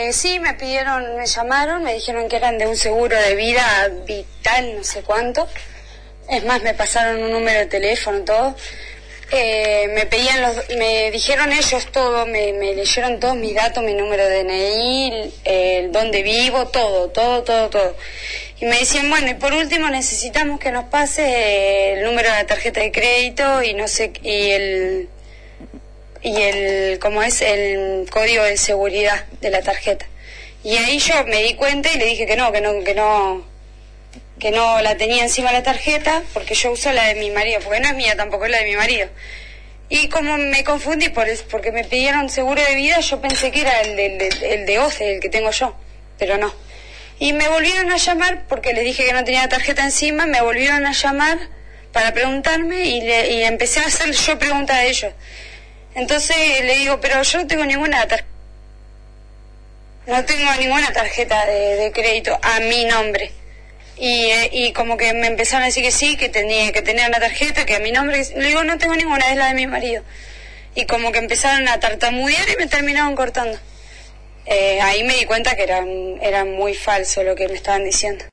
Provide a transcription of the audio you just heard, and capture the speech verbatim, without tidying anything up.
Eh, sí, me pidieron, me llamaron, me dijeron que eran de un seguro de vida vital, no sé cuánto. Es más, me pasaron un número de teléfono, todo. Eh, me pedían los, me dijeron ellos todo, me, me leyeron todos mis datos, mi número de D N I, el dónde vivo, todo, todo, todo, todo. Y me decían, bueno, y por último necesitamos que nos pase el número de la tarjeta de crédito y no sé, y el, y el, ¿cómo es? El código de seguridad de la tarjeta. Y ahí yo me di cuenta y le dije que no, que no, que no, que no la tenía encima la tarjeta, porque yo uso la de mi marido, porque no es mía tampoco, es la de mi marido. Y como me confundí por eso, porque me pidieron seguro de vida, yo pensé que era el de, el de, el de O C E, el que tengo yo, pero no. Y me volvieron a llamar, porque les dije que no tenía la tarjeta encima, me volvieron a llamar para preguntarme y, le, y empecé a hacer yo preguntas a ellos. Entonces le digo, pero yo no tengo ninguna tarjeta, no tengo ninguna tarjeta de, de crédito a mi nombre. Y, y como que me empezaron a decir que sí, que tenía que tener una tarjeta, que a mi nombre, le digo, no tengo ninguna, es la de mi marido. Y como que empezaron a tartamudear y me terminaron cortando. Eh, ahí me di cuenta que era, era muy falso lo que me estaban diciendo.